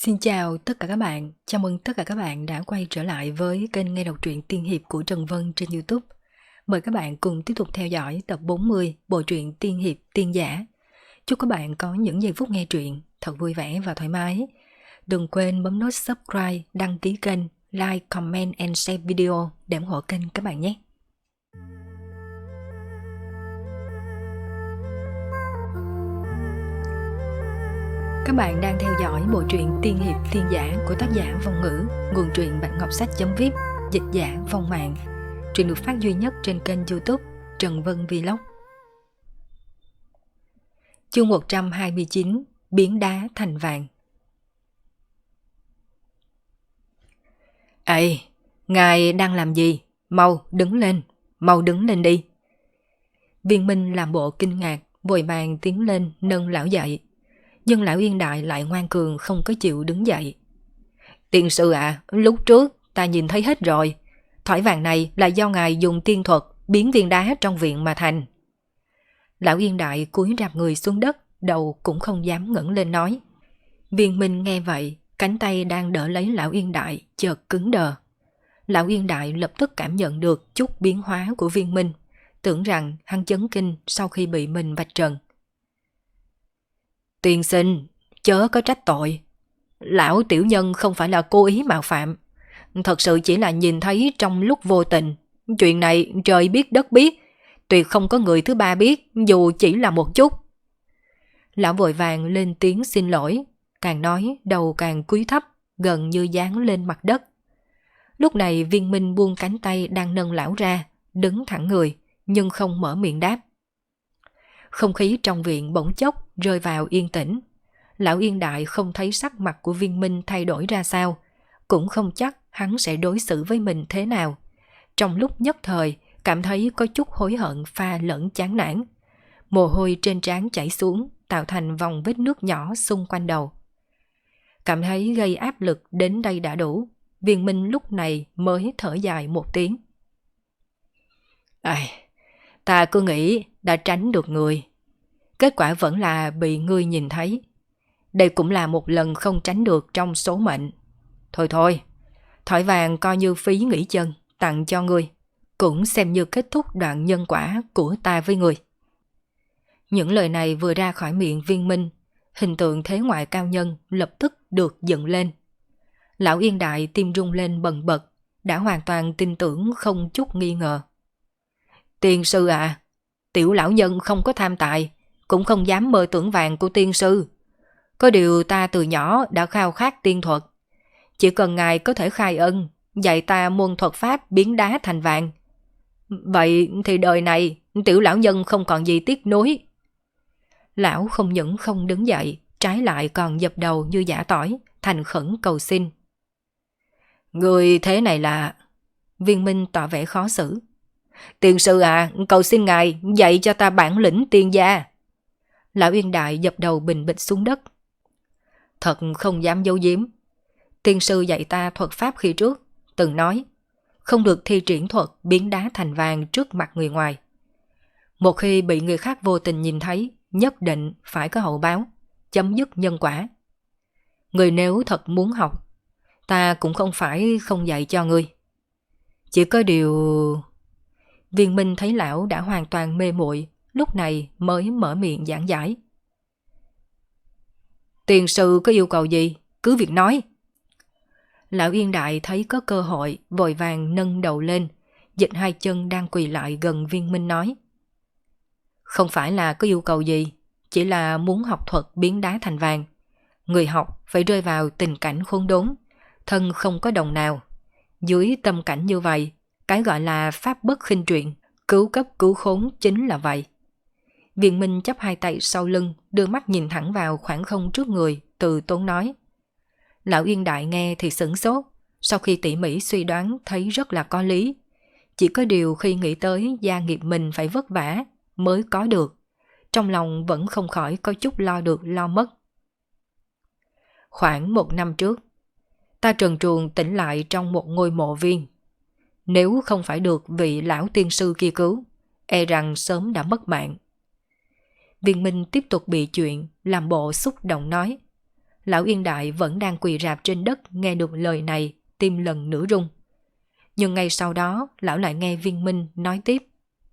Xin chào tất cả các bạn, chào mừng tất cả các bạn đã quay trở lại với kênh nghe đọc truyện tiên hiệp của Trần Vân trên YouTube. Mời các bạn cùng tiếp tục theo dõi tập 40 bộ truyện tiên hiệp tiên giả. Chúc các bạn có những giây phút nghe truyện thật vui vẻ và thoải mái. Đừng quên bấm nút subscribe, đăng ký kênh, like, comment and share video để ủng hộ kênh các bạn nhé. Các bạn đang theo dõi bộ truyện tiên hiệp tiên giả của tác giả Vong Ngữ, nguồn truyện Bạch Ngọc Sách.vip, dịch giả Vong Mạng. Truyện được phát duy nhất trên kênh YouTube Trần Vân Vlog. Chương 129: Biến đá thành vàng. Ê, ngài đang làm gì? Mau đứng lên đi. Viên Minh làm bộ kinh ngạc, vội vàng tiến lên nâng lão dậy. Nhưng lão Yên Đại lại ngoan cường không có chịu đứng dậy. Tiên sư ạ, lúc trước ta nhìn thấy hết rồi. Thỏi vàng này là do ngài dùng tiên thuật biến viên đá trong viện mà thành. Lão Yên Đại cúi rạp người xuống đất, đầu cũng không dám ngẩng lên nói. Viên Minh nghe vậy, cánh tay đang đỡ lấy lão Yên Đại chợt cứng đờ. Lão Yên Đại lập tức cảm nhận được chút biến hóa của Viên Minh, tưởng rằng hắn chấn kinh sau khi bị mình vạch trần. Tiên sinh, chớ có trách tội. Lão tiểu nhân không phải là cố ý mạo phạm. Thật sự chỉ là nhìn thấy trong lúc vô tình. Chuyện này trời biết đất biết. Tuyệt không có người thứ ba biết, dù chỉ là một chút. Lão vội vàng lên tiếng xin lỗi. Càng nói đầu càng cúi thấp, gần như dán lên mặt đất. Lúc này Viên Minh buông cánh tay đang nâng lão ra, đứng thẳng người, nhưng không mở miệng đáp. Không khí trong viện bỗng chốc rơi vào yên tĩnh. Lão Yên Đại không thấy sắc mặt của Viên Minh thay đổi ra sao, cũng không chắc hắn sẽ đối xử với mình thế nào. Trong lúc nhất thời, cảm thấy có chút hối hận pha lẫn chán nản. Mồ hôi trên trán chảy xuống, tạo thành vòng vết nước nhỏ xung quanh đầu. Cảm thấy gây áp lực đến đây đã đủ, Viên Minh lúc này mới thở dài một tiếng. Ta cứ nghĩ đã tránh được người. Kết quả vẫn là bị ngươi nhìn thấy. Đây cũng là một lần không tránh được trong số mệnh. Thôi, thỏi vàng coi như phí nghỉ chân, tặng cho ngươi. Cũng xem như kết thúc đoạn nhân quả của ta với ngươi. Những lời này vừa ra khỏi miệng Viên Minh, hình tượng thế ngoại cao nhân lập tức được dựng lên. Lão Yên Đại tim rung lên bần bật, đã hoàn toàn tin tưởng không chút nghi ngờ. Tiên sư à, tiểu lão nhân không có tham tài, cũng không dám mơ tưởng vàng của tiên sư. Có điều ta từ nhỏ đã khao khát tiên thuật. Chỉ cần ngài có thể khai ân, dạy ta môn thuật pháp biến đá thành vàng. Vậy thì đời này tiểu lão nhân không còn gì tiếc nuối. Lão không những không đứng dậy, trái lại còn dập đầu như giả tỏi, thành khẩn cầu xin. Người thế này là... Viên Minh tỏ vẻ khó xử. Tiên sư à, cầu xin ngài dạy cho ta bản lĩnh tiên gia. Lão Yên Đại dập đầu bình bịch xuống đất. Thật không dám giấu giếm. Tiên sư dạy ta thuật pháp khi trước, từng nói không được thi triển thuật biến đá thành vàng trước mặt người ngoài. Một khi bị người khác vô tình nhìn thấy, nhất định phải có hậu báo, chấm dứt nhân quả. Người nếu thật muốn học, ta cũng không phải không dạy cho ngươi. Chỉ có điều... Viên Minh thấy lão đã hoàn toàn mê muội, lúc này mới mở miệng giảng giải. Tiền sư có yêu cầu gì, cứ việc nói. Lão Yên Đại thấy có cơ hội, vội vàng nâng đầu lên, dịch hai chân đang quỳ lại gần Viên Minh nói. Không phải là có yêu cầu gì, chỉ là muốn học thuật biến đá thành vàng. Người học phải rơi vào tình cảnh khốn đốn, thân không có đồng nào. Dưới tâm cảnh như vậy, cái gọi là pháp bất khinh truyện, cứu cấp cứu khốn chính là vậy. Viên Minh chắp hai tay sau lưng, đưa mắt nhìn thẳng vào khoảng không trước người, từ tốn nói. Lão Yên Đại nghe thì sửng sốt, sau khi tỉ mỉ suy đoán thấy rất là có lý. Chỉ có điều khi nghĩ tới gia nghiệp mình phải vất vả mới có được, trong lòng vẫn không khỏi có chút lo được lo mất. Khoảng 1 năm trước, ta trần truồng tỉnh lại trong một ngôi mộ viên. Nếu không phải được vị lão tiên sư kia cứu, e rằng sớm đã mất mạng. Viên Minh tiếp tục bị chuyện, làm bộ xúc động nói. Lão Yên Đại vẫn đang quỳ rạp trên đất nghe được lời này, tim lần nữa rung. Nhưng ngay sau đó, lão lại nghe Viên Minh nói tiếp.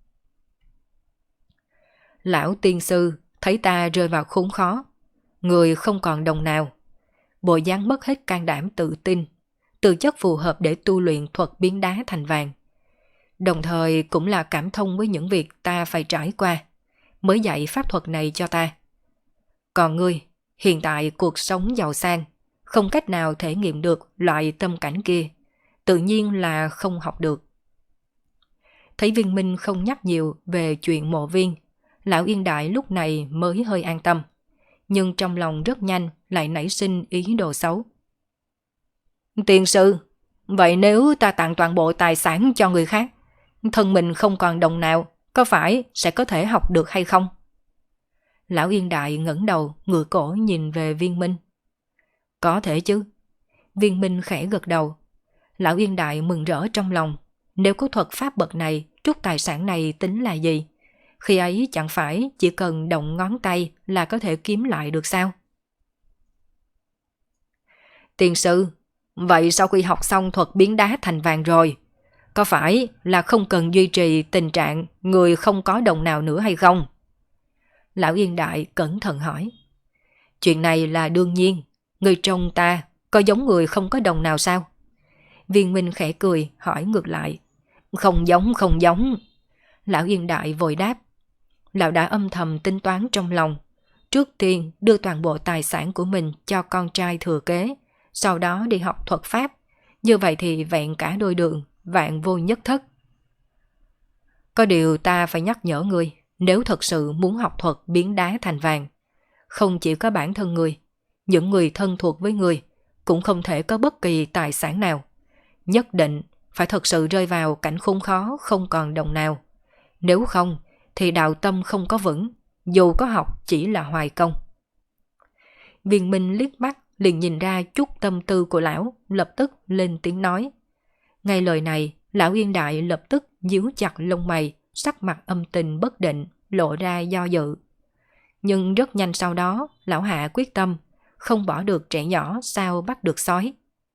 Lão tiên sư thấy ta rơi vào khốn khó, người không còn đồng nào. Bộ dáng mất hết can đảm tự tin, tư chất phù hợp để tu luyện thuật biến đá thành vàng. Đồng thời cũng là cảm thông với những việc ta phải trải qua, mới dạy pháp thuật này cho ta. Còn ngươi, hiện tại cuộc sống giàu sang, không cách nào thể nghiệm được loại tâm cảnh kia, tự nhiên là không học được. Thấy Viên Minh không nhắc nhiều về chuyện Mộ Viên, lão Yên Đại lúc này mới hơi an tâm, nhưng trong lòng rất nhanh lại nảy sinh ý đồ xấu. Tiên sư, vậy nếu ta tặng toàn bộ tài sản cho người khác, thân mình không còn đồng nào, có phải sẽ có thể học được hay không? Lão Yên Đại ngẩng đầu, ngửa cổ nhìn về Viên Minh. Có thể chứ. Viên Minh khẽ gật đầu. Lão Yên Đại mừng rỡ trong lòng. Nếu có thuật pháp bậc này, chút tài sản này tính là gì? Khi ấy chẳng phải chỉ cần động ngón tay là có thể kiếm lại được sao? Tiên sư, vậy sau khi học xong thuật biến đá thành vàng rồi, có phải là không cần duy trì tình trạng người không có đồng nào nữa hay không? Lão Yên Đại cẩn thận hỏi. Chuyện này là đương nhiên, người trông ta có giống người không có đồng nào sao? Viên Minh khẽ cười hỏi ngược lại. Không giống, không giống. Lão Yên Đại vội đáp. Lão đã âm thầm tính toán trong lòng. Trước tiên đưa toàn bộ tài sản của mình cho con trai thừa kế, sau đó đi học thuật pháp. Như vậy thì vẹn cả đôi đường, vạn vô nhất thất. Có điều ta phải nhắc nhở ngươi, nếu thật sự muốn học thuật biến đá thành vàng, không chỉ có bản thân ngươi, những người thân thuộc với ngươi cũng không thể có bất kỳ tài sản nào. Nhất định phải thật sự rơi vào cảnh khốn khó không còn đồng nào. Nếu không thì đạo tâm không có vững, dù có học chỉ là hoài công. Viên Minh liếc mắt liền nhìn ra chút tâm tư của lão, lập tức lên tiếng nói. Ngay lời này, lão Yên Đại lập tức nhíu chặt lông mày, sắc mặt âm tình bất định, lộ ra do dự. Nhưng rất nhanh sau đó, lão hạ quyết tâm, không bỏ được trẻ nhỏ sao bắt được sói.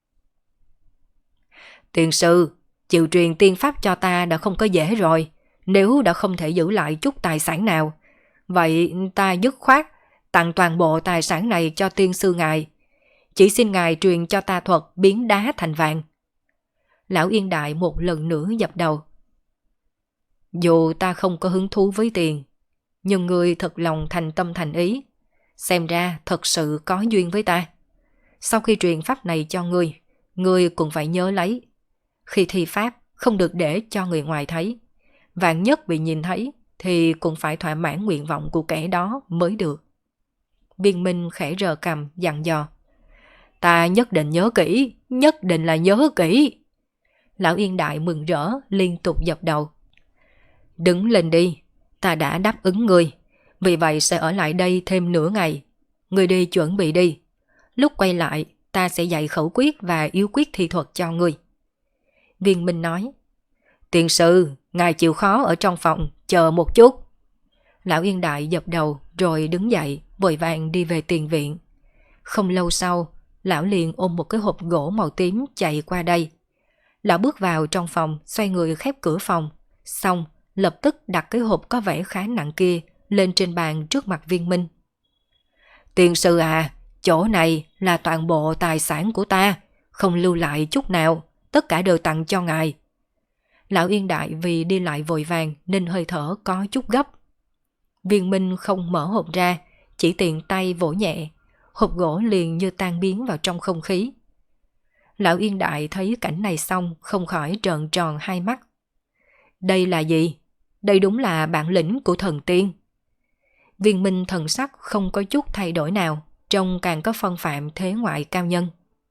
Tiên sư, chịu truyền tiên pháp cho ta đã không có dễ rồi, nếu đã không thể giữ lại chút tài sản nào, vậy ta dứt khoát tặng toàn bộ tài sản này cho tiên sư ngài. Chỉ xin ngài truyền cho ta thuật biến đá thành vàng. Lão Yên Đại một lần nữa dập đầu. Dù ta không có hứng thú với tiền, nhưng ngươi thật lòng thành tâm thành ý, xem ra thật sự có duyên với ta. Sau khi truyền pháp này cho ngươi cũng phải nhớ lấy. Khi thi pháp không được để cho người ngoài thấy, vạn nhất bị nhìn thấy thì cũng phải thỏa mãn nguyện vọng của kẻ đó mới được. Viên Minh khẽ rờ cằm dặn dò. Ta nhất định nhớ kỹ, nhất định là nhớ kỹ. Lão Yên Đại mừng rỡ liên tục dập đầu. Đứng lên đi, ta đã đáp ứng ngươi, vì vậy sẽ ở lại đây thêm nửa ngày. Ngươi đi chuẩn bị đi. Lúc quay lại, ta sẽ dạy khẩu quyết và yếu quyết thi thuật cho ngươi. Viên Minh nói. Tiên sư, ngài chịu khó ở trong phòng, chờ một chút. Lão Yên Đại dập đầu rồi đứng dậy, vội vàng đi về tiền viện. Không lâu sau, lão liền ôm một cái hộp gỗ màu tím chạy qua đây. Lão bước vào trong phòng, xoay người khép cửa phòng, xong lập tức đặt cái hộp có vẻ khá nặng kia lên trên bàn trước mặt Viên Minh. Tiên sư à, chỗ này là toàn bộ tài sản của ta, không lưu lại chút nào, tất cả đều tặng cho ngài. Lão Yên Đại vì đi lại vội vàng nên hơi thở có chút gấp. Viên Minh không mở hộp ra, chỉ tiện tay vỗ nhẹ, hộp gỗ liền như tan biến vào trong không khí. Lão Yên Đại thấy cảnh này xong không khỏi trợn tròn hai mắt. Đây là gì? Đây đúng là bản lĩnh của thần tiên. Viên Minh thần sắc không có chút thay đổi nào, trông càng có phong phạm thế ngoại cao nhân.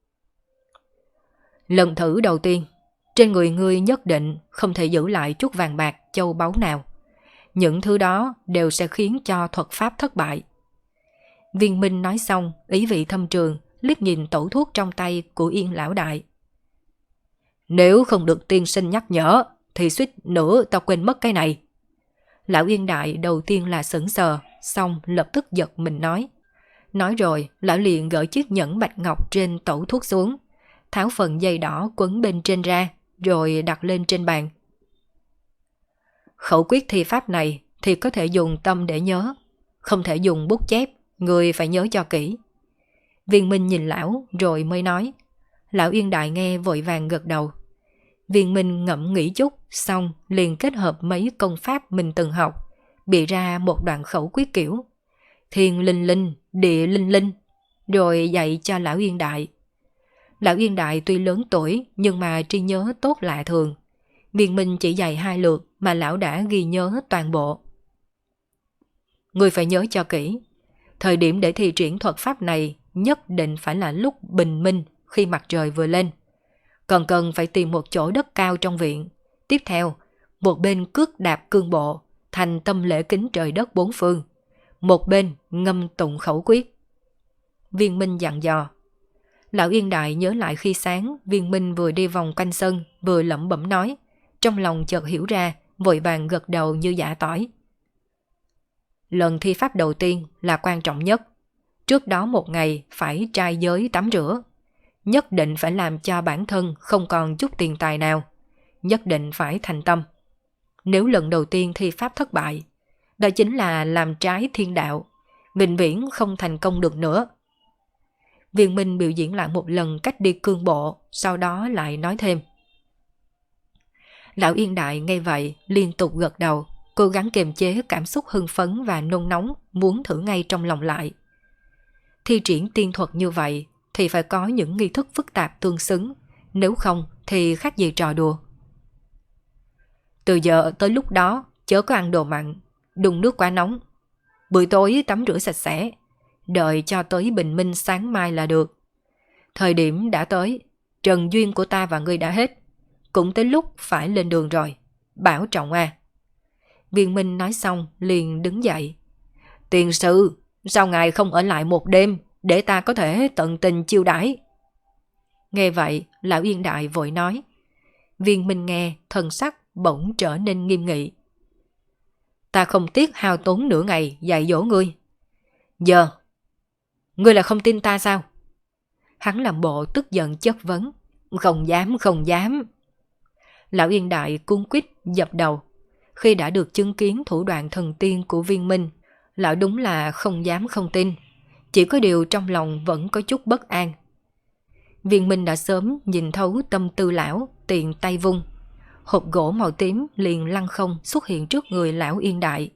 Lần thử đầu tiên, trên người ngươi nhất định không thể giữ lại chút vàng bạc châu báu nào. Những thứ đó đều sẽ khiến cho thuật pháp thất bại. Viên Minh nói xong, ý vị thâm trường, liếc nhìn tẩu thuốc trong tay của Yên lão đại. Nếu không được tiên sinh nhắc nhở, thì suýt nữa tao quên mất cái này. Lão Yên đại đầu tiên là sững sờ, xong lập tức giật mình nói. Nói rồi, lão liền gỡ chiếc nhẫn bạch ngọc trên tẩu thuốc xuống, tháo phần dây đỏ quấn bên trên ra, rồi đặt lên trên bàn. Khẩu quyết thi pháp này thì có thể dùng tâm để nhớ, không thể dùng bút chép, người phải nhớ cho kỹ. Viên Minh nhìn lão rồi mới nói. Lão Yên Đại nghe vội vàng gật đầu. Viên Minh ngẫm nghĩ chút, xong liền kết hợp mấy công pháp mình từng học, bịa ra một đoạn khẩu quyết kiểu thiên linh linh, địa linh linh, rồi dạy cho Lão Yên Đại. Lão Yên Đại tuy lớn tuổi nhưng mà trí nhớ tốt lạ thường. Viên Minh chỉ dạy 2 lượt mà lão đã ghi nhớ toàn bộ. Người phải nhớ cho kỹ, thời điểm để thi triển thuật pháp này nhất định phải là lúc bình minh khi mặt trời vừa lên. Còn cần phải tìm một chỗ đất cao trong viện. Tiếp theo, một bên cước đạp cương bộ, thành tâm lễ kính trời đất 4 phương. Một bên ngâm tụng khẩu quyết. Viên Minh dặn dò. Lão Yên Đại nhớ lại khi sáng Viên Minh vừa đi vòng quanh sân vừa lẩm bẩm nói, trong lòng chợt hiểu ra, vội vàng gật đầu như giả tỏi. Lần thi pháp đầu tiên là quan trọng nhất. Trước đó 1 ngày phải trai giới tắm rửa. Nhất định phải làm cho bản thân không còn chút tiền tài nào. Nhất định phải thành tâm. Nếu lần đầu tiên thi pháp thất bại, đó chính là làm trái thiên đạo, vĩnh viễn không thành công được nữa. Viên Minh biểu diễn lại một lần cách đi cương bộ, sau đó lại nói thêm. Lão Yên Đại nghe vậy liên tục gật đầu, cố gắng kiềm chế cảm xúc hưng phấn và nôn nóng muốn thử ngay trong lòng lại. Thi triển tiên thuật như vậy thì phải có những nghi thức phức tạp tương xứng, nếu không thì khác gì trò đùa. Từ giờ tới lúc đó chớ có ăn đồ mặn, đun nước quá nóng. Buổi tối tắm rửa sạch sẽ, đợi cho tới bình minh sáng mai là được. Thời điểm đã tới, trần duyên của ta và ngươi đã hết, cũng tới lúc phải lên đường rồi, bảo trọng à. Viên Minh nói xong liền đứng dậy. Tiền sư, sao ngài không ở lại một đêm để ta có thể tận tình chiêu đãi? Nghe vậy, Lão Yên Đại vội nói. Viên Minh nghe, thần sắc bỗng trở nên nghiêm nghị. Ta không tiếc hao tốn nửa ngày dạy dỗ ngươi. Giờ, ngươi là không tin ta sao? Hắn làm bộ tức giận chất vấn. Không dám, không dám. Lão Yên Đại cuống quýt dập đầu. Khi đã được chứng kiến thủ đoạn thần tiên của Viên Minh, lão đúng là không dám không tin. Chỉ có điều trong lòng vẫn có chút bất an. Viên Minh đã sớm nhìn thấu tâm tư lão, tiện tay vung. Hộp gỗ màu tím liền lăn không xuất hiện trước người Lão Yên Đại.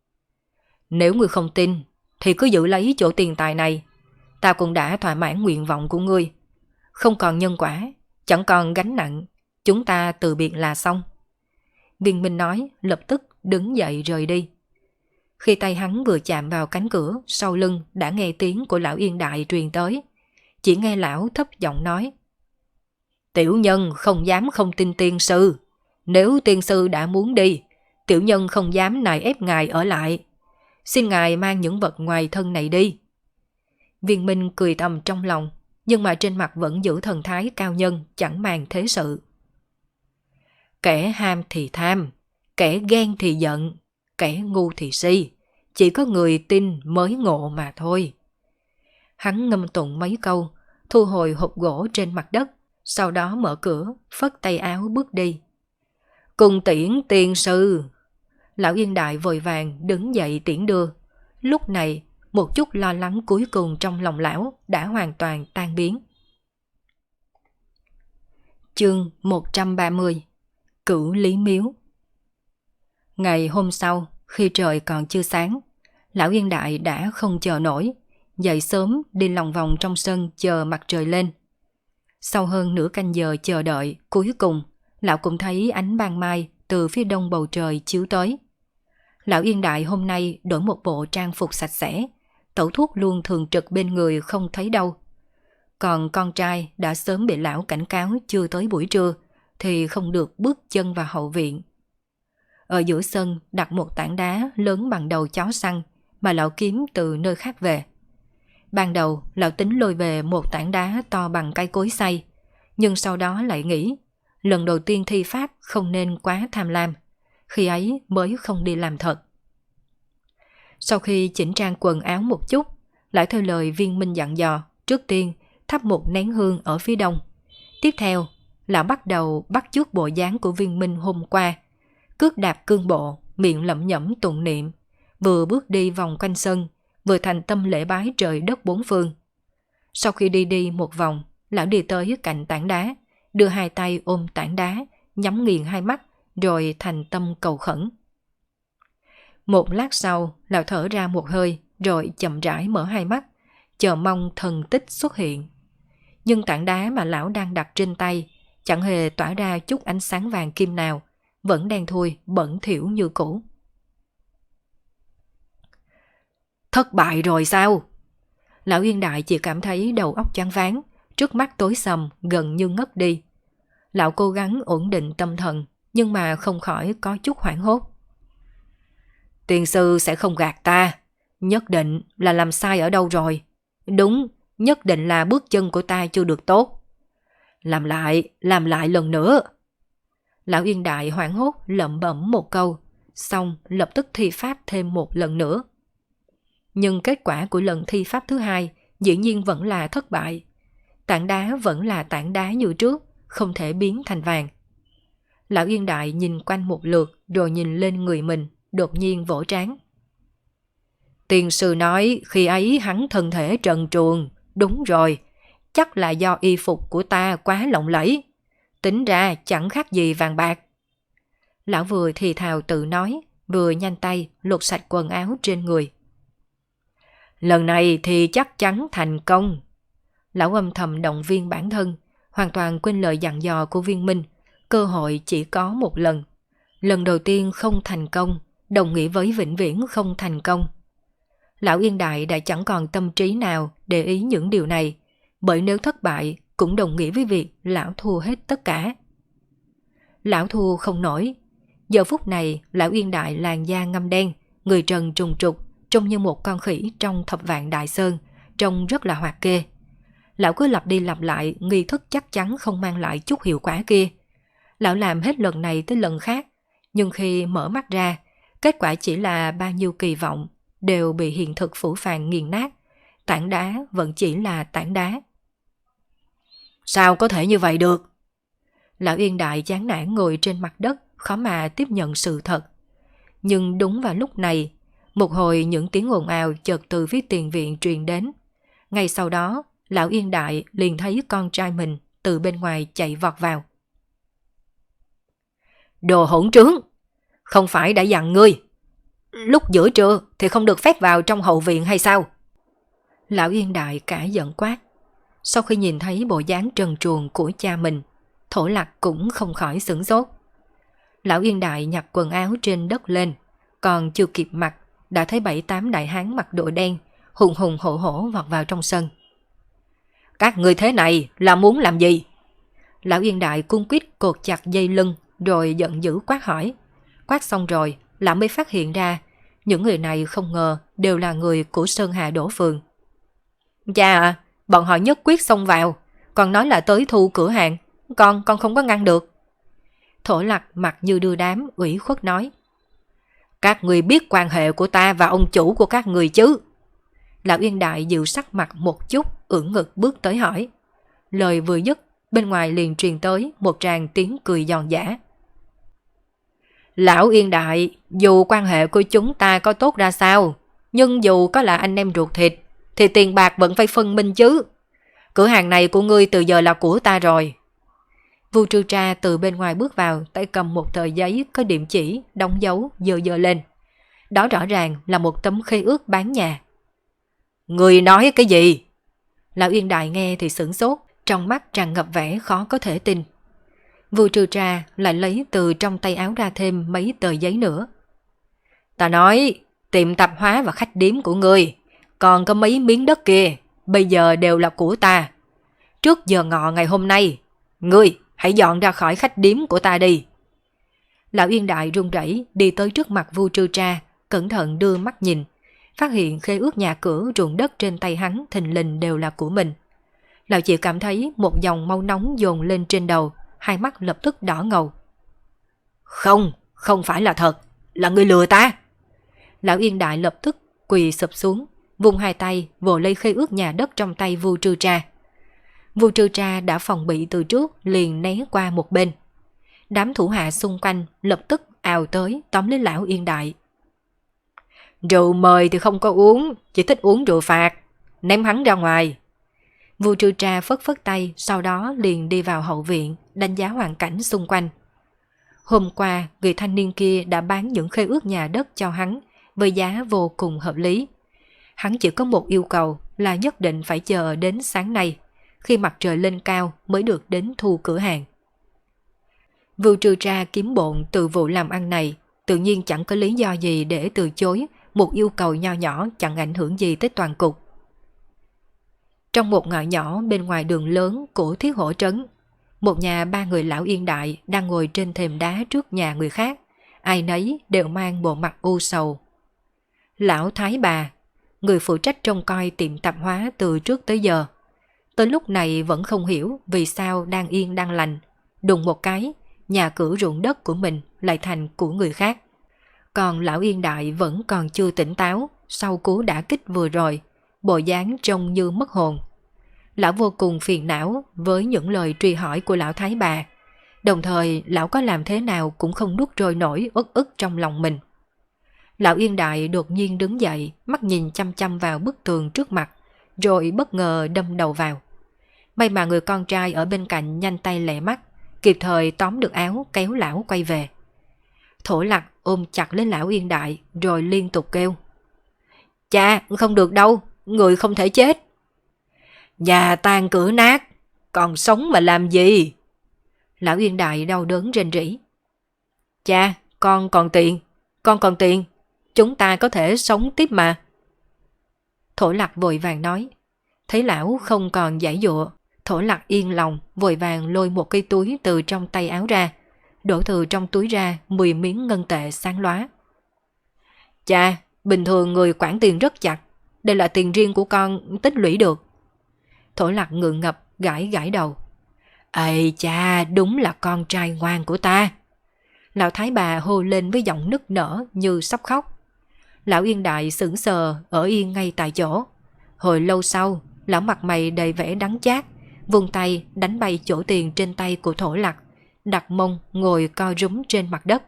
Nếu ngươi không tin, thì cứ giữ lấy chỗ tiền tài này. Ta cũng đã thỏa mãn nguyện vọng của ngươi. Không còn nhân quả, chẳng còn gánh nặng, chúng ta từ biệt là xong. Viên Minh nói, lập tức đứng dậy rời đi. Khi tay hắn vừa chạm vào cánh cửa, sau lưng đã nghe tiếng của Lão Yên Đại truyền tới. Chỉ nghe lão thấp giọng nói. Tiểu nhân không dám không tin tiên sư. Nếu tiên sư đã muốn đi, tiểu nhân không dám nài ép ngài ở lại. Xin ngài mang những vật ngoài thân này đi. Viên Minh cười thầm trong lòng, nhưng mà trên mặt vẫn giữ thần thái cao nhân, chẳng màng thế sự. Kẻ ham thì tham, kẻ ghen thì giận, kẻ ngu thì si. Chỉ có người tin mới ngộ mà thôi. Hắn ngâm tụng mấy câu, thu hồi hộp gỗ trên mặt đất, sau đó mở cửa, phất tay áo bước đi. Cùng tiễn tiên sư. Lão Yên Đại vội vàng đứng dậy tiễn đưa. Lúc này, một chút lo lắng cuối cùng trong lòng lão đã hoàn toàn tan biến. Chương 130. Cửu Lý Miếu. Ngày hôm sau, khi trời còn chưa sáng, Lão Yên Đại đã không chờ nổi, dậy sớm đi lòng vòng trong sân chờ mặt trời lên. Sau hơn nửa canh giờ chờ đợi, cuối cùng, lão cũng thấy ánh ban mai từ phía đông bầu trời chiếu tới. Lão Yên Đại hôm nay đổi một bộ trang phục sạch sẽ, tẩu thuốc luôn thường trực bên người không thấy đâu. Còn con trai đã sớm bị lão cảnh cáo chưa tới buổi trưa thì không được bước chân vào hậu viện. Ở giữa sân đặt một tảng đá lớn bằng đầu chó săn mà lão kiếm từ nơi khác về. Ban đầu lão tính lôi về một tảng đá to bằng cây cối xay, nhưng sau đó lại nghĩ lần đầu tiên thi pháp không nên quá tham lam, khi ấy mới không đi làm thật. Sau khi chỉnh trang quần áo một chút, Lại theo lời Viên Minh dặn dò, trước tiên thắp một nén hương ở phía đông. Tiếp theo, lão bắt đầu bắt chước bộ dáng của Viên Minh hôm qua, cước đạp cương bộ, miệng lẩm nhẩm tụng niệm, vừa bước đi vòng quanh sân, vừa thành tâm lễ bái trời đất bốn phương. Sau khi đi một vòng, lão đi tới cạnh tảng đá, đưa hai tay ôm tảng đá, nhắm nghiền hai mắt, rồi thành tâm cầu khẩn. Một lát sau, lão thở ra một hơi, rồi chậm rãi mở hai mắt, chờ mong thần tích xuất hiện. Nhưng tảng đá mà lão đang đặt trên tay chẳng hề tỏa ra chút ánh sáng vàng kim nào, vẫn đen thui, bẩn thỉu như cũ. Thất bại rồi sao? Lão Yên Đại chỉ cảm thấy đầu óc choáng váng, trước mắt tối sầm, gần như ngất đi. Lão cố gắng ổn định tâm thần, nhưng mà không khỏi có chút hoảng hốt. Tiền sư sẽ không gạt ta, nhất định là làm sai ở đâu rồi. Đúng, nhất định là bước chân của ta chưa được tốt. Làm lại lần nữa. Lão Yên Đại hoảng hốt lẩm bẩm một câu, xong lập tức thi pháp thêm một lần nữa. Nhưng kết quả của lần thi pháp thứ hai dĩ nhiên vẫn là thất bại. Tảng đá vẫn là tảng đá như trước, không thể biến thành vàng. Lão Yên Đại nhìn quanh một lượt rồi nhìn lên người mình, đột nhiên vỗ trán. Tiền sư nói khi ấy hắn thân thể trần truồng, đúng rồi, chắc là do y phục của ta quá lộng lẫy. Tính ra chẳng khác gì vàng bạc. Lão vừa thì thào tự nói, vừa nhanh tay lột sạch quần áo trên người. Lần này thì chắc chắn thành công. Lão âm thầm động viên bản thân, hoàn toàn quên lời dặn dò của Viên Minh, cơ hội chỉ có một lần. Lần đầu tiên không thành công, đồng nghĩa với vĩnh viễn không thành công. Lão Yên Đại đã chẳng còn tâm trí nào để ý những điều này, bởi nếu thất bại cũng đồng nghĩa với việc lão thua hết tất cả. Lão thua không nổi. Giờ phút này, lão Yên Đại làn da ngăm đen, người trần trùng trục, trông như một con khỉ trong Thập Vạn Đại Sơn, trông rất là hoạt kê. Lão cứ lặp đi lặp lại nghi thức chắc chắn không mang lại chút hiệu quả kia. Lão làm hết lần này tới lần khác, nhưng khi mở mắt ra, kết quả chỉ là bao nhiêu kỳ vọng đều bị hiện thực phủ phàng nghiền nát. Tảng đá vẫn chỉ là tảng đá. Sao có thể như vậy được? Lão Yên Đại chán nản ngồi trên mặt đất, khó mà tiếp nhận sự thật. Nhưng đúng vào lúc này, một hồi những tiếng ồn ào chợt từ phía tiền viện truyền đến. Ngay sau đó, lão Yên Đại liền thấy con trai mình từ bên ngoài chạy vọt vào. Đồ hỗn trướng! Không phải đã dặn ngươi, lúc giữa trưa thì không được phép vào trong hậu viện hay sao? Lão Yên Đại cả giận quát. Sau khi nhìn thấy bộ dáng trần truồng của cha mình, Thổ Lạc cũng không khỏi sửng sốt. Lão Yên Đại nhặt quần áo trên đất lên, còn chưa kịp mặc, đã thấy 7-8 đại hán mặc đồ đen, hùng hùng hổ hổ vọt vào trong sân. Các người thế này là muốn làm gì? Lão Yên Đại cung quýt cột chặt dây lưng, rồi giận dữ quát hỏi. Quát xong rồi, lão mới phát hiện ra, những người này không ngờ đều là người của Sơn Hà Đỗ Phường. Cha à, bọn họ nhất quyết xông vào, còn nói là tới thu cửa hàng, con không có ngăn được. Thổ Lạc mặt như đưa đám, ủy khuất nói. Các người biết quan hệ của ta và ông chủ của các người chứ? Lão Yên Đại dịu sắc mặt một chút, ưỡn ngực bước tới hỏi. Lời vừa dứt, bên ngoài liền truyền tới một tràng tiếng cười giòn giã. Lão Yên Đại, dù quan hệ của chúng ta có tốt ra sao, nhưng dù có là anh em ruột thịt, thì tiền bạc vẫn phải phân minh chứ. Cửa hàng này của ngươi từ giờ là của ta rồi. Vu Trư Tra từ bên ngoài bước vào, tay cầm một tờ giấy có điểm chỉ, đóng dấu, dơ lên. Đó rõ ràng là một tấm khế ước bán nhà. Ngươi nói cái gì? Lão Yên Đại nghe thì sửng sốt, trong mắt tràn ngập vẻ khó có thể tin. Vu Trư Tra lại lấy từ trong tay áo ra thêm mấy tờ giấy nữa. Ta nói, tiệm tạp hóa và khách điếm của ngươi, còn có mấy miếng đất kia, bây giờ đều là của ta. Trước giờ ngọ ngày hôm nay, ngươi hãy dọn ra khỏi khách điếm của ta đi. Lão Yên Đại run rẩy đi tới trước mặt Vu Trư Tra, cẩn thận đưa mắt nhìn, phát hiện khế ước nhà cửa ruộng đất trên tay hắn thình lình đều là của mình. Lão chỉ cảm thấy một dòng máu nóng dồn lên trên đầu, hai mắt lập tức đỏ ngầu. Không phải là thật, là ngươi lừa ta. Lão Yên Đại lập tức quỳ sụp xuống, vùng hai tay vồ lấy khế ước nhà đất trong tay Vu Trư Tra. Vu Trư Tra đã phòng bị từ trước, liền né qua một bên. Đám thủ hạ xung quanh lập tức ào tới tóm lấy lão Yên Đại. Rượu mời thì không có uống, chỉ thích uống rượu phạt, ném hắn ra ngoài. Vu Trư Tra phất phất tay, sau đó liền đi vào hậu viện, đánh giá hoàn cảnh xung quanh. Hôm qua, người thanh niên kia đã bán những khế ước nhà đất cho hắn với giá vô cùng hợp lý. Hắn chỉ có một yêu cầu là nhất định phải chờ đến sáng nay, khi mặt trời lên cao mới được đến thu cửa hàng. Vu Trư Tra kiếm bộn từ vụ làm ăn này, tự nhiên chẳng có lý do gì để từ chối một yêu cầu nho nhỏ chẳng ảnh hưởng gì tới toàn cục. Trong một ngõ nhỏ bên ngoài đường lớn của Thiết Hổ Trấn, một nhà ba người lão Yên Đại đang ngồi trên thềm đá trước nhà người khác, ai nấy đều mang bộ mặt u sầu. Lão Thái Bà, người phụ trách trông coi tiệm tạp hóa từ trước tới giờ, tới lúc này vẫn không hiểu vì sao đang yên đang lành, đùng một cái, nhà cửa ruộng đất của mình lại thành của người khác. Còn lão Yên Đại vẫn còn chưa tỉnh táo sau cú đả kích vừa rồi, bộ dáng trông như mất hồn. Lão vô cùng phiền não với những lời truy hỏi của lão Thái Bà, đồng thời lão có làm thế nào cũng không nuốt trôi nổi uất ức trong lòng mình. Lão Yên Đại đột nhiên đứng dậy, mắt nhìn chăm chăm vào bức tường trước mặt, rồi bất ngờ đâm đầu vào. May mà người con trai ở bên cạnh nhanh tay lẹ mắt, kịp thời tóm được áo kéo lão quay về. Thổ Lặc ôm chặt lấy lão Yên Đại rồi liên tục kêu: Cha, không được đâu, người không thể chết. Nhà tan cửa nát, còn sống mà làm gì? Lão Yên Đại đau đớn rên rỉ. Cha, con còn tiền, chúng ta có thể sống tiếp mà. Thổ Lặc vội vàng nói. Thấy lão không còn giãy giụa, Thổ Lặc yên lòng vội vàng lôi một cái túi từ trong tay áo ra, đổ từ trong túi ra 10 miếng ngân tệ sáng lóa. Cha, bình thường người quản tiền rất chặt, đây là tiền riêng của con tích lũy được. Thổ Lặc ngượng ngập gãi gãi đầu. Ây cha, đúng là con trai ngoan của ta. Lão Thái Bà hô lên với giọng nức nở như sắp khóc. Lão Yên Đại sững sờ ở yên ngay tại chỗ. Hồi lâu sau, lão mặt mày đầy vẻ đắng chát, vung tay đánh bay chỗ tiền trên tay của Thổ Lặc, đặt mông ngồi co rúm trên mặt đất.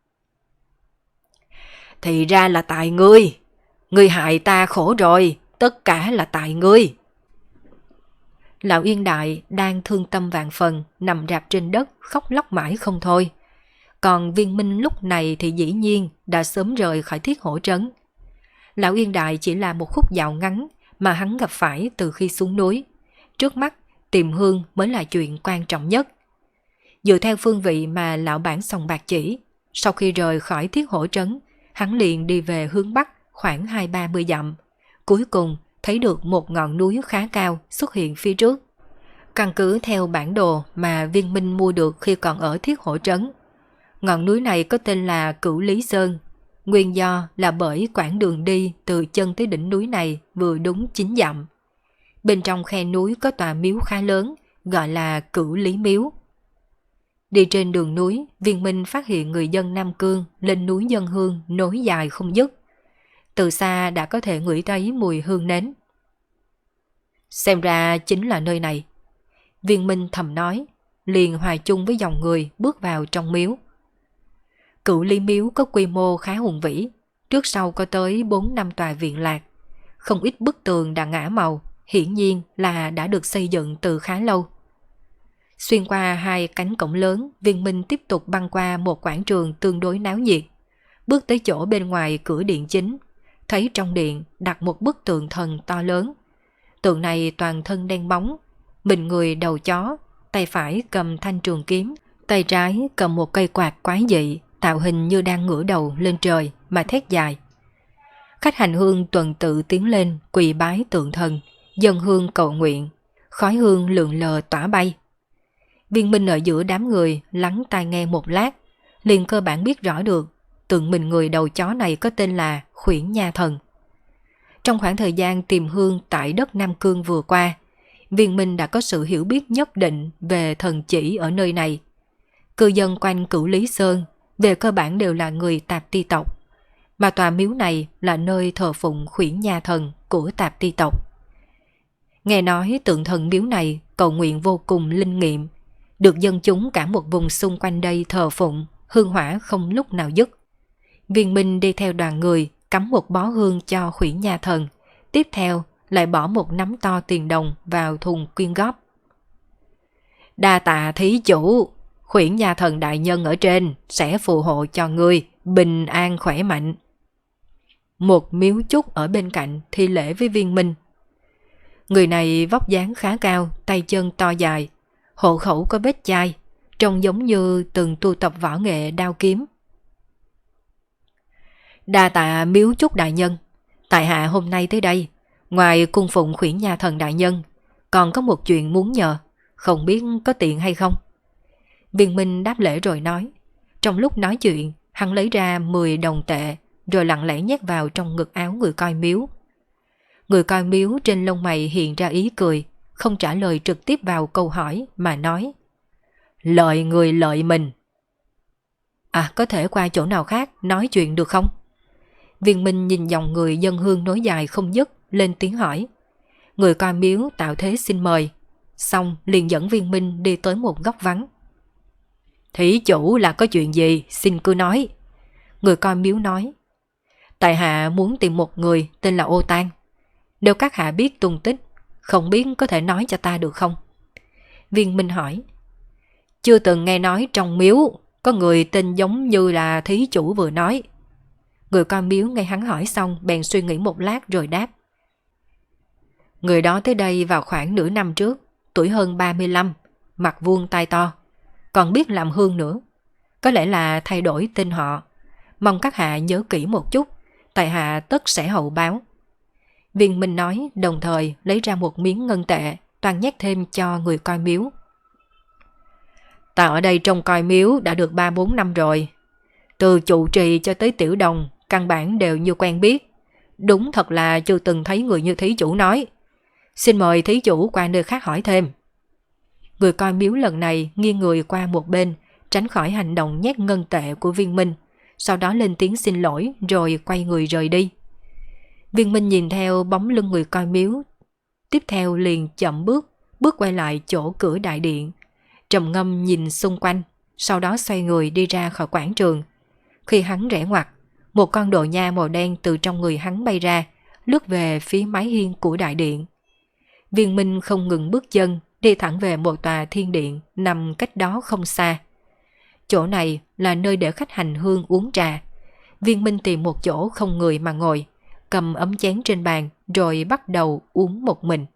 Thì ra là tại ngươi hại ta khổ rồi, tất cả là tại ngươi. Lão Yên Đại đang thương tâm vạn phần, nằm rạp trên đất khóc lóc mãi không thôi. Còn Viên Minh lúc này thì dĩ nhiên đã sớm rời khỏi Thiết Hổ Trấn. Lão Yên Đại chỉ là một khúc dạo ngắn mà hắn gặp phải từ khi xuống núi. Trước mắt tìm hương mới là chuyện quan trọng nhất. Dựa theo phương vị mà lão bản sòng bạc chỉ, sau khi rời khỏi Thiết Hổ Trấn, hắn liền đi về hướng Bắc khoảng 20-30 dặm. Cuối cùng thấy được một ngọn núi khá cao xuất hiện phía trước. Căn cứ theo bản đồ mà Viên Minh mua được khi còn ở Thiết Hổ Trấn, ngọn núi này có tên là Cửu Lý Sơn. Nguyên do là bởi quãng đường đi từ chân tới đỉnh núi này vừa đúng 9 dặm. Bên trong khe núi có tòa miếu khá lớn, gọi là Cửu Lý Miếu. Đi trên đường núi, Viên Minh phát hiện người dân Nam Cương lên núi dân hương nối dài không dứt. Từ xa đã có thể ngửi thấy mùi hương nến. Xem ra chính là nơi này. Viên Minh thầm nói, liền hòa chung với dòng người bước vào trong miếu. Cửu Lý Miếu có quy mô khá hùng vĩ, trước sau có tới 4-5 tòa viện lạc. Không ít bức tường đã ngả màu, hiển nhiên là đã được xây dựng từ khá lâu. Xuyên qua hai cánh cổng lớn, Viên Minh tiếp tục băng qua một quảng trường tương đối náo nhiệt. Bước tới chỗ bên ngoài cửa điện chính, thấy trong điện đặt một bức tượng thần to lớn. Tượng này toàn thân đen bóng, mình người đầu chó, tay phải cầm thanh trường kiếm, tay trái cầm một cây quạt quái dị, tạo hình như đang ngửa đầu lên trời mà thét dài. Khách hành hương tuần tự tiến lên quỳ bái tượng thần, dâng hương cầu nguyện, khói hương lượn lờ tỏa bay. Viên Minh ở giữa đám người lắng tai nghe một lát, liền cơ bản biết rõ được tượng mình người đầu chó này có tên là Khuyển Nha Thần. Trong khoảng thời gian tìm hương tại đất Nam Cương vừa qua, Viên Minh đã có sự hiểu biết nhất định về thần chỉ ở nơi này. Cư dân quanh Cửu Lý Sơn về cơ bản đều là người Tạp Ti tộc. mà tòa miếu này là nơi thờ phụng Khuyển Nha Thần của Tạp Ti tộc. Nghe nói tượng thần miếu này cầu nguyện vô cùng linh nghiệm, được dân chúng cả một vùng xung quanh đây thờ phụng, hương hỏa không lúc nào dứt. Viên Minh đi theo đoàn người cắm một bó hương cho Khuyển Nha Thần, tiếp theo lại bỏ một nắm to tiền đồng vào thùng quyên góp. Đa tạ thí chủ, Khuyển Nha Thần đại nhân ở trên sẽ phù hộ cho ngươi bình an khỏe mạnh. Một miếu trúc ở bên cạnh thi lễ với Viên Minh. Người này vóc dáng khá cao, tay chân to dài, hộ khẩu có vết chai, trông giống như từng tu tập võ nghệ đao kiếm. Đa tạ miếu trúc đại nhân, tại hạ hôm nay tới đây, ngoài cung phụng Khuyển Nha Thần đại nhân, còn có một chuyện muốn nhờ, không biết có tiện hay không. Viên Minh đáp lễ rồi nói. Trong lúc nói chuyện, hắn lấy ra 10 đồng tệ, rồi lặng lẽ nhét vào trong ngực áo người coi miếu. Người coi miếu trên lông mày hiện ra ý cười, không trả lời trực tiếp vào câu hỏi mà nói: lợi người lợi mình. À, có thể qua chỗ nào khác nói chuyện được không? Viên Minh nhìn dòng người dân hương nối dài không dứt, lên tiếng hỏi. Người coi miếu tạo thế xin mời, xong liền dẫn Viên Minh đi tới một góc vắng. Thí chủ là có chuyện gì, xin cứ nói. Người coi miếu nói. Tại hạ muốn tìm một người tên là Ô Tang. Nếu các hạ biết tung tích, không biết có thể nói cho ta được không? Viên Minh hỏi. Chưa từng nghe nói trong miếu có người tên giống như là thí chủ vừa nói. Người coi miếu nghe hắn hỏi xong bèn suy nghĩ một lát rồi đáp. Người đó tới đây vào khoảng nửa năm trước, tuổi hơn 35, mặt vuông tai to, còn biết làm hương nữa. Có lẽ là thay đổi tên họ. Mong các hạ nhớ kỹ một chút, tại hạ tất sẽ hậu báo. Viên Minh nói, đồng thời lấy ra một miếng ngân tệ, toàn nhét thêm cho người coi miếu. Ta ở đây trông coi miếu đã được 3-4 năm rồi. Từ trụ trì cho tới tiểu đồng, căn bản đều như quen biết. Đúng thật là chưa từng thấy người như thí chủ nói. Xin mời thí chủ qua nơi khác hỏi thêm. Người coi miếu lần này nghiêng người qua một bên, tránh khỏi hành động nhét ngân tệ của Viên Minh, sau đó lên tiếng xin lỗi rồi quay người rời đi. Viên Minh nhìn theo bóng lưng người coi miếu, tiếp theo liền chậm bước quay lại chỗ cửa đại điện, trầm ngâm nhìn xung quanh, sau đó xoay người đi ra khỏi quảng trường. Khi hắn rẽ ngoặt, một con đồ nha màu đen từ trong người hắn bay ra, lướt về phía mái hiên của đại điện. Viên Minh không ngừng bước chân, đi thẳng về một tòa thiên điện nằm cách đó không xa. Chỗ này là nơi để khách hành hương uống trà. Viên Minh tìm một chỗ không người mà ngồi, cầm ấm chén trên bàn rồi bắt đầu uống một mình.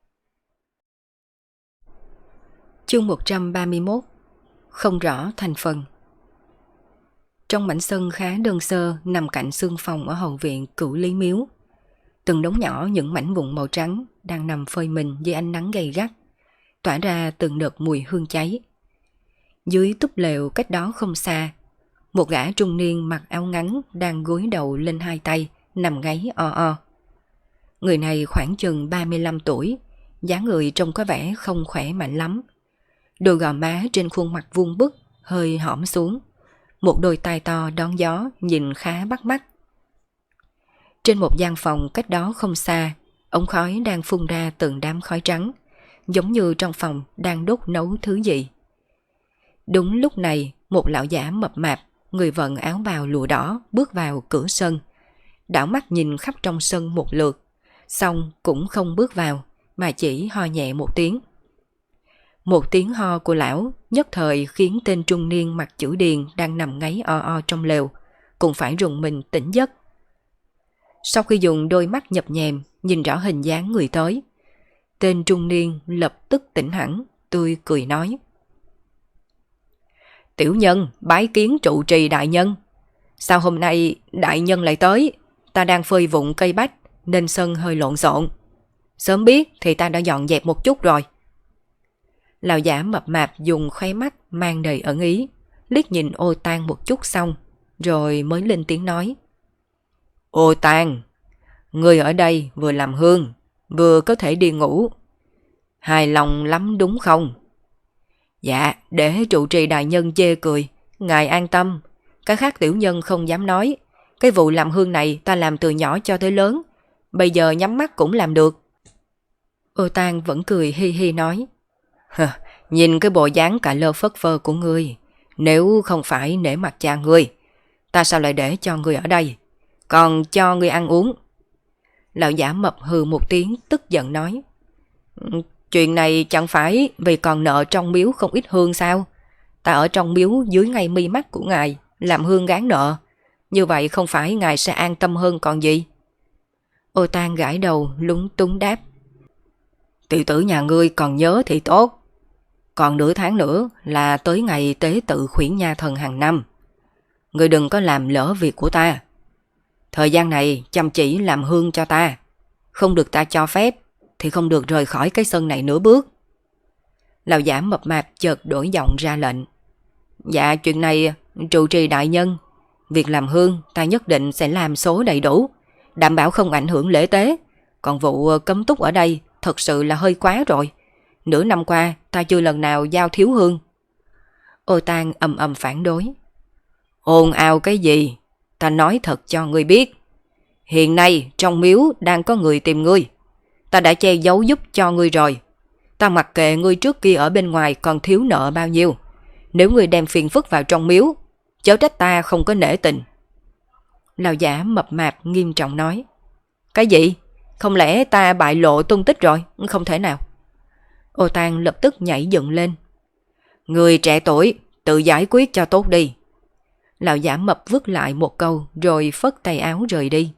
Chương 131. Không rõ thành phần. Trong mảnh sân khá đơn sơ nằm cạnh xương phòng ở hậu viện Cửu Lý Miếu, từng đống nhỏ những mảnh vụn màu trắng đang nằm phơi mình dưới ánh nắng gay gắt, tỏa ra từng đợt mùi hương cháy. Dưới túp lều cách đó không xa, một gã trung niên mặc áo ngắn đang gối đầu lên hai tay, nằm ngáy o o. Người này khoảng chừng 35 tuổi, dáng người trông có vẻ không khỏe mạnh lắm. Đôi gò má trên khuôn mặt vuông vức, hơi hõm xuống. Một đôi tai to đón gió nhìn khá bắt mắt. Trên một gian phòng cách đó không xa, ống khói đang phun ra từng đám khói trắng, giống như trong phòng đang đốt nấu thứ gì. Đúng lúc này, một lão giả mập mạp, người vận áo bào lụa đỏ bước vào cửa sân, đảo mắt nhìn khắp trong sân một lượt, xong cũng không bước vào, mà chỉ ho nhẹ một tiếng. Một tiếng ho của lão nhất thời khiến tên trung niên mặc chữ điền đang nằm ngáy o o trong lều cũng phải rùng mình tỉnh giấc. Sau khi dùng đôi mắt nhập nhèm nhìn rõ hình dáng người tới, tên trung niên lập tức tỉnh hẳn, tươi cười nói: Tiểu nhân bái kiến trụ trì đại nhân. Sao hôm nay đại nhân lại tới? Ta đang phơi vụn cây bách nên sân hơi lộn xộn. Sớm biết thì ta đã dọn dẹp một chút rồi. Lão giả mập mạp dùng khóe mắt mang đầy ẩn ý, liếc nhìn Ô Tang một chút xong, rồi mới lên tiếng nói: Ô Tang, người ở đây vừa làm hương, vừa có thể đi ngủ. Hài lòng lắm đúng không? Dạ, để trụ trì đại nhân chê cười, ngài an tâm, cái khác tiểu nhân không dám nói, Cái vụ làm hương này ta làm từ nhỏ cho tới lớn, bây giờ nhắm mắt cũng làm được. Ô Tang vẫn cười hi hi nói. Nhìn cái bộ dáng cả lơ phất phơ của ngươi, nếu không phải nể mặt cha ngươi, ta sao lại để cho ngươi ở đây, còn cho ngươi ăn uống. Lão giả mập hừ một tiếng tức giận nói. Chuyện này chẳng phải vì còn nợ trong miếu không ít hương sao? Ta ở trong miếu dưới ngay mi mắt của ngài, làm hương gán nợ. Như vậy không phải ngài sẽ an tâm hơn còn gì? Ô Tang gãi đầu lúng túng đáp. Tiểu tử nhà ngươi còn nhớ thì tốt. Còn nửa tháng nữa là tới ngày tế tự Khuyển Nha Thần hàng năm. Ngươi đừng có làm lỡ việc của ta. Thời gian này chăm chỉ làm hương cho ta. Không được ta cho phép thì không được rời khỏi cái sân này nửa bước. Lão giả mập mạp chợt đổi giọng ra lệnh. Dạ, chuyện này trụ trì đại nhân, việc làm hương ta nhất định sẽ làm số đầy đủ, đảm bảo không ảnh hưởng lễ tế. Còn vụ cấm túc ở đây thật sự là hơi quá rồi. Nửa năm qua ta chưa lần nào giao thiếu hương. Ô Tang ầm ầm phản đối. Ồn ào cái gì? Ta nói thật cho ngươi biết. Hiện nay trong miếu đang có người tìm ngươi. Ta đã che giấu giúp cho ngươi rồi. Ta mặc kệ ngươi trước kia ở bên ngoài còn thiếu nợ bao nhiêu. Nếu ngươi đem phiền phức vào trong miếu, chớ trách ta không có nể tình. Lão giả mập mạp nghiêm trọng nói. Cái gì? Không lẽ ta bại lộ tung tích rồi? Không thể nào. Ô Tang lập tức nhảy dựng lên. Người trẻ tuổi, tự giải quyết cho tốt đi. Lão giả mập vứt lại một câu rồi phất tay áo rời đi.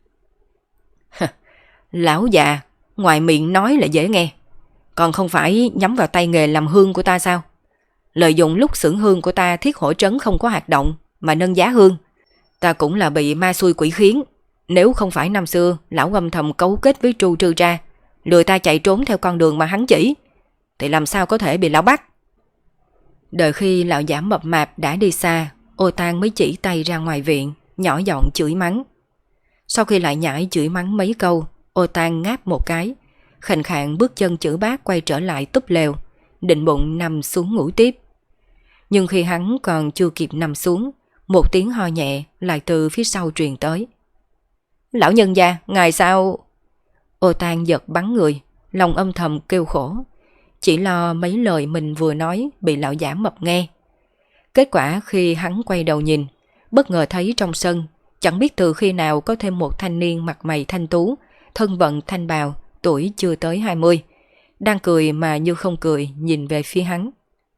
Lão già, ngoài miệng nói là dễ nghe, còn không phải nhắm vào tay nghề làm hương của ta sao? Lợi dụng lúc xưởng hương của ta Thiết Hổ Trấn không có hoạt động mà nâng giá hương. Ta cũng là bị ma xui quỷ khiến. Nếu không phải năm xưa lão âm thầm cấu kết với Tru Trư Tra, lừa ta chạy trốn theo con đường mà hắn chỉ, thì làm sao có thể bị lão bắt? Đợi khi lão giả mập mạp đã đi xa, Ô Tang mới chỉ tay ra ngoài viện, nhỏ giọng chửi mắng. Sau khi lại nhảy chửi mắng mấy câu, Ô Tang ngáp một cái, khệnh khạng bước chân chữ bát quay trở lại túp lều, định bụng nằm xuống ngủ tiếp. Nhưng khi hắn còn chưa kịp nằm xuống, một tiếng ho nhẹ lại từ phía sau truyền tới. Lão nhân gia, ngài sao? Ô Tang giật bắn người, lòng âm thầm kêu khổ, chỉ lo mấy lời mình vừa nói bị lão giả mập nghe. Kết quả khi hắn quay đầu nhìn, bất ngờ thấy trong sân chẳng biết từ khi nào có thêm một thanh niên mặt mày thanh tú, thân vận thanh bào, tuổi chưa tới 20, đang cười mà như không cười nhìn về phía hắn.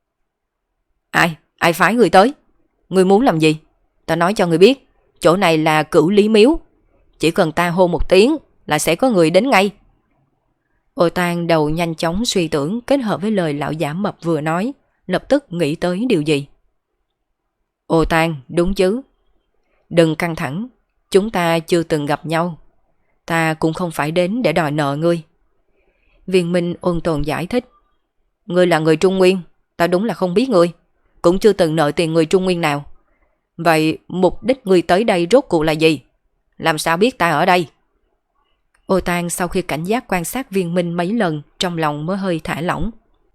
Ai phái người tới? Người muốn làm gì? Ta nói cho người biết, chỗ này là Cửu Lý Miếu, chỉ cần ta hô một tiếng là sẽ có người đến ngay. Ô Tang đầu nhanh chóng suy tưởng kết hợp với lời lão giả mập vừa nói, lập tức nghĩ tới điều gì. Ô Tang, đúng chứ? Đừng căng thẳng, chúng ta chưa từng gặp nhau. Ta cũng không phải đến để đòi nợ ngươi. Viên Minh ôn tồn giải thích. Ngươi là người Trung Nguyên, ta đúng là không biết ngươi, cũng chưa từng nợ tiền người Trung Nguyên nào. Vậy mục đích ngươi tới đây rốt cuộc là gì? Làm sao biết ta ở đây? Ô Tang sau khi cảnh giác quan sát Viên Minh mấy lần, trong lòng mới hơi thả lỏng.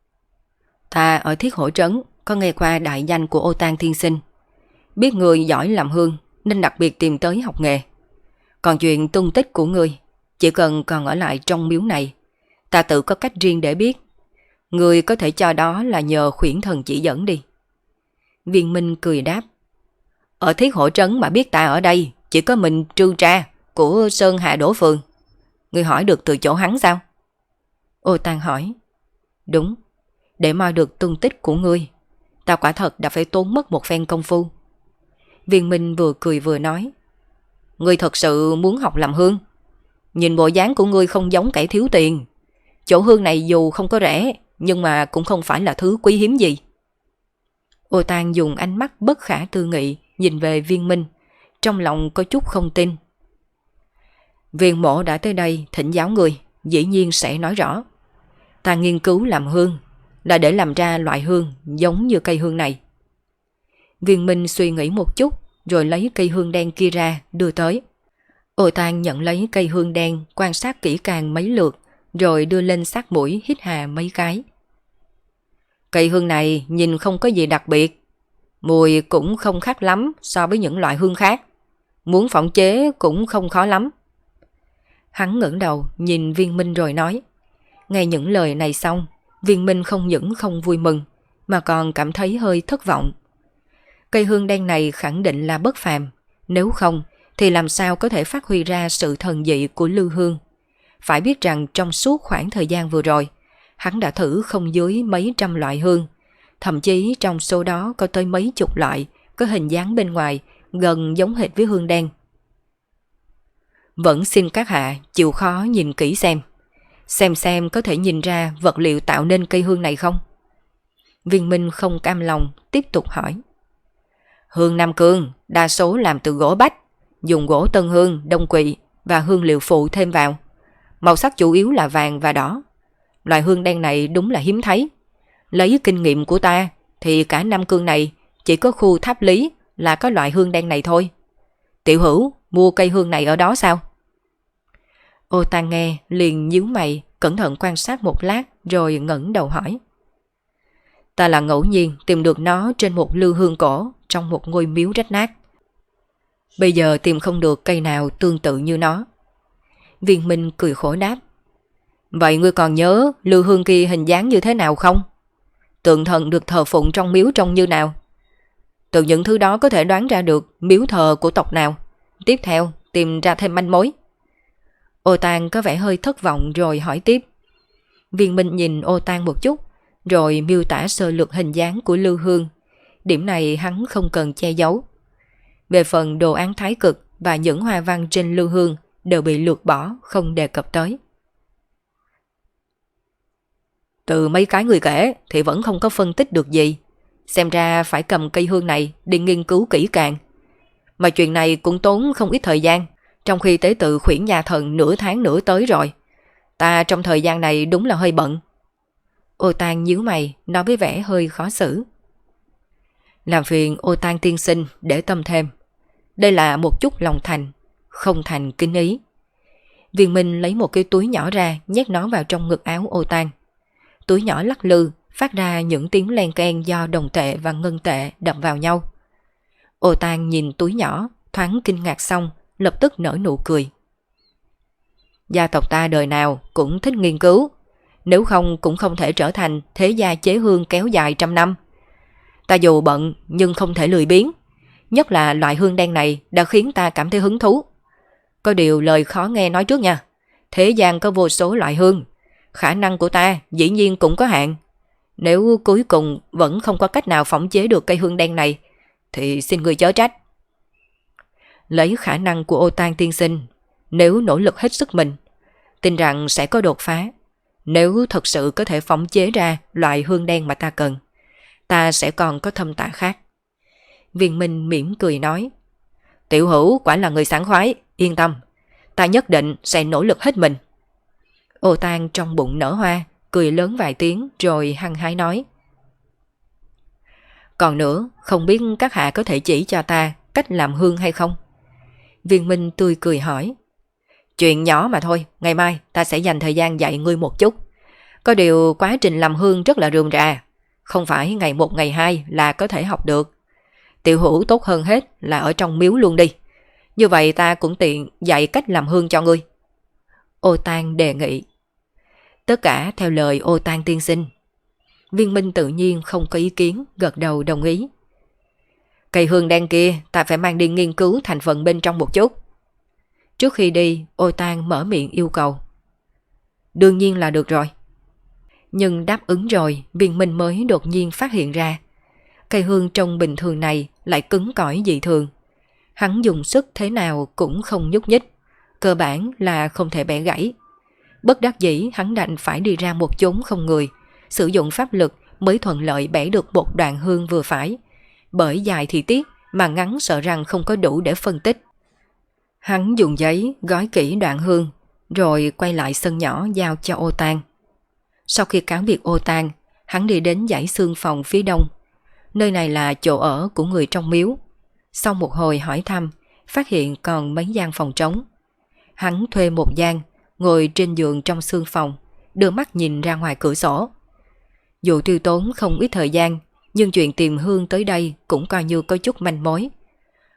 Ta ở Thiết Hổ Trấn có nghe qua đại danh của Ô Tang tiên sinh, biết người giỏi làm hương nên đặc biệt tìm tới học nghề. Còn chuyện tung tích của ngươi, chỉ cần còn ở lại trong miếu này, ta tự có cách riêng để biết. Ngươi có thể cho đó là nhờ Khuyển Thần chỉ dẫn đi. Viên Minh cười đáp. Ở Thiết Hổ Trấn mà biết ta ở đây chỉ có mình Trư Tra của Sơn Hạ Đỗ Phường. Ngươi hỏi được từ chỗ hắn sao? Ô Tang hỏi. Đúng, để moi được tung tích của ngươi, ta quả thật đã phải tốn mất một phen công phu. Viên Minh vừa cười vừa nói. Ngươi thật sự muốn học làm hương? Nhìn bộ dáng của ngươi không giống kẻ thiếu tiền. Chỗ hương này dù không có rẻ, nhưng mà cũng không phải là thứ quý hiếm gì. Ô Tang dùng ánh mắt bất khả tư nghị nhìn về Viên Minh, trong lòng có chút không tin. Viên mộ đã tới đây thỉnh giáo ngươi, dĩ nhiên sẽ nói rõ. Ta nghiên cứu làm hương là để làm ra loại hương giống như cây hương này. Viên Minh suy nghĩ một chút rồi lấy cây hương đen kia ra đưa tới. Ô Tang nhận lấy cây hương đen, quan sát kỹ càng mấy lượt rồi đưa lên sát mũi hít hà mấy cái. Cây hương này nhìn không có gì đặc biệt, mùi cũng không khác lắm so với những loại hương khác. muốn phỏng chế cũng không khó lắm. Hắn ngẩng đầu nhìn Viên Minh rồi nói. Nghe những lời này xong, Viên Minh không những không vui mừng, mà còn cảm thấy hơi thất vọng. Cây hương đen này khẳng định là bất phàm, nếu không thì làm sao có thể phát huy ra sự thần dị của lư hương. Phải biết rằng trong suốt khoảng thời gian vừa rồi, hắn đã thử không dưới mấy trăm loại hương, thậm chí trong số đó có tới mấy chục loại có hình dáng bên ngoài gần giống hệt với hương đen. Vẫn xin các hạ chịu khó nhìn kỹ xem có thể nhìn ra vật liệu tạo nên cây hương này không? Viên Minh không cam lòng tiếp tục hỏi. Hương Nam Cương đa số làm từ gỗ bách, dùng gỗ tân hương, đông quỵ và hương liệu phụ thêm vào. Màu sắc chủ yếu là vàng và đỏ. Loại hương đen này đúng là hiếm thấy. Lấy kinh nghiệm của ta thì cả Nam Cương này chỉ có khu Tháp Lý là có loại hương đen này thôi. Tiểu hữu mua cây hương này ở đó sao? Ô Tang nghe liền nhíu mày, cẩn thận quan sát một lát rồi ngẩng đầu hỏi. Ta là ngẫu nhiên tìm được nó trên một lư hương cổ trong một ngôi miếu rách nát. Bây giờ tìm không được cây nào tương tự như nó. Viên Minh cười khổ đáp. Vậy ngươi còn nhớ lư hương kia hình dáng như thế nào không? Tượng thần được thờ phụng trong miếu trông như nào? Từ những thứ đó có thể đoán ra được miếu thờ của tộc nào. Tiếp theo tìm ra thêm manh mối. Ô Tang có vẻ hơi thất vọng rồi hỏi tiếp. Viên Minh nhìn Ô Tang một chút rồi miêu tả sơ lược hình dáng của lư hương. Điểm này hắn không cần che giấu. Về phần đồ án thái cực và những hoa văn trên lư hương đều bị lược bỏ, không đề cập tới. Từ mấy cái người kể thì vẫn không có phân tích được gì. Xem ra phải cầm cây hương này đi nghiên cứu kỹ càng. Mà chuyện này cũng tốn không ít thời gian, trong khi tế tự khuyển nhà thần nửa tháng nữa tới rồi. Ta trong thời gian này đúng là hơi bận. Ô Tang nhíu mày, nói với vẻ hơi khó xử. Làm phiền Ô Tang tiên sinh để tâm thêm. Đây là một chút lòng thành, không thành kinh ý. Viên Minh lấy một cái túi nhỏ ra, nhét nó vào trong ngực áo Ô Tang. Túi nhỏ lắc lư, phát ra những tiếng len keng do đồng tệ và ngân tệ đập vào nhau. Ô Tang nhìn túi nhỏ, thoáng kinh ngạc xong, lập tức nở nụ cười. Gia tộc ta đời nào cũng thích nghiên cứu, nếu không cũng không thể trở thành thế gia chế hương kéo dài trăm năm. Ta dù bận nhưng không thể lười biếng, nhất là loại hương đen này đã khiến ta cảm thấy hứng thú. Có điều lời khó nghe nói trước nha, thế gian có vô số loại hương, khả năng của ta dĩ nhiên cũng có hạn. Nếu cuối cùng vẫn không có cách nào phỏng chế được cây hương đen này, thì xin người chớ trách. Lấy khả năng của Ô Tang tiên sinh, nếu nỗ lực hết sức mình, tin rằng sẽ có đột phá. Nếu thật sự có thể phỏng chế ra loại hương đen mà ta cần, ta sẽ còn có thâm tạng khác. Viên Minh mỉm cười nói. Tiểu hữu quả là người sảng khoái, yên tâm, ta nhất định sẽ nỗ lực hết mình. Ô Tang trong bụng nở hoa, cười lớn vài tiếng rồi hăng hái nói. Còn nữa, không biết các hạ có thể chỉ cho ta cách làm hương hay không? Viên Minh tươi cười hỏi. Chuyện nhỏ mà thôi, ngày mai ta sẽ dành thời gian dạy ngươi một chút. Có điều quá trình làm hương rất là rườm rà, không phải ngày một ngày hai là có thể học được. Tiểu hữu tốt hơn hết là ở trong miếu luôn đi, như vậy ta cũng tiện dạy cách làm hương cho ngươi. Ô Tang đề nghị. Tất cả theo lời Ô Tang tiên sinh. Viên Minh tự nhiên không có ý kiến, gật đầu đồng ý. Cây hương đen kia ta phải mang đi nghiên cứu thành phần bên trong một chút. Trước khi đi, Ô Tang mở miệng yêu cầu. Đương nhiên là được rồi. Nhưng đáp ứng rồi, Viên Minh mới đột nhiên phát hiện ra cây hương trông bình thường này lại cứng cỏi dị thường. Hắn dùng sức thế nào cũng không nhúc nhích, cơ bản là không thể bẻ gãy. Bất đắc dĩ hắn đành phải đi ra một chốn không người, sử dụng pháp lực mới thuận lợi bẻ được một đoạn hương vừa phải. Bởi dài thì tiếc, mà ngắn sợ rằng không có đủ để phân tích. Hắn dùng giấy gói kỹ đoạn hương, rồi quay lại sân nhỏ giao cho Ô Tang. Sau khi cáo biệt Ô Tang, hắn đi đến dãy xương phòng phía đông. Nơi này là chỗ ở của người trong miếu. Sau một hồi hỏi thăm, phát hiện còn mấy gian phòng trống. Hắn thuê một gian, ngồi trên giường trong xương phòng, đưa mắt nhìn ra ngoài cửa sổ. Dù tiêu tốn không ít thời gian, nhưng chuyện tìm hương tới đây cũng coi như có chút manh mối.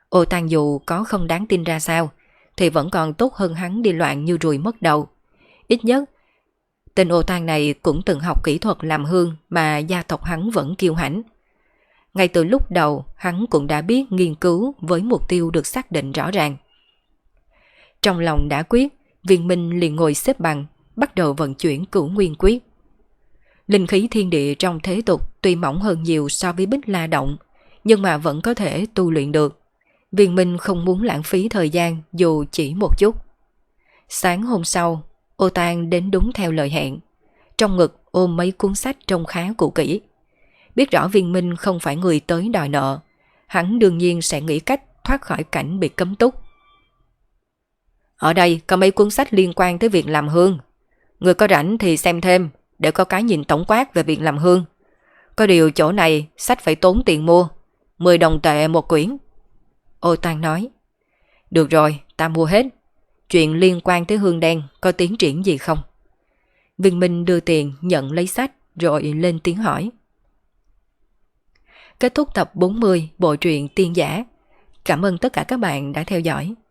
Ô Tang dù có không đáng tin ra sao, thì vẫn còn tốt hơn hắn đi loạn như ruồi mất đầu. Ít nhất, tên Ô Tang này cũng từng học kỹ thuật làm hương mà gia tộc hắn vẫn kiêu hãnh. Ngay từ lúc đầu, hắn cũng đã biết nghiên cứu với mục tiêu được xác định rõ ràng. Trong lòng đã quyết, Viên Minh liền ngồi xếp bằng, bắt đầu vận chuyển Cửu Nguyên Quyết. Linh khí thiên địa trong thế tục tuy mỏng hơn nhiều so với Bích La Động, nhưng mà vẫn có thể tu luyện được. Viên Minh không muốn lãng phí thời gian dù chỉ một chút. Sáng hôm sau, Ô Tang đến đúng theo lời hẹn. Trong ngực ôm mấy cuốn sách trông khá cũ kỹ. Biết rõ Viên Minh không phải người tới đòi nợ, hắn đương nhiên sẽ nghĩ cách thoát khỏi cảnh bị cấm túc. Ở đây có mấy cuốn sách liên quan tới việc làm hương. Người có rảnh thì xem thêm để có cái nhìn tổng quát về việc làm hương. Có điều chỗ này sách phải tốn tiền mua, 10 đồng tệ một quyển. Ô Tang nói. Được rồi, ta mua hết. Chuyện liên quan tới hương đen có tiến triển gì không? Viên Minh đưa tiền nhận lấy sách rồi lên tiếng hỏi. Kết thúc tập 40 bộ truyện Tiên Giả. Cảm ơn tất cả các bạn đã theo dõi.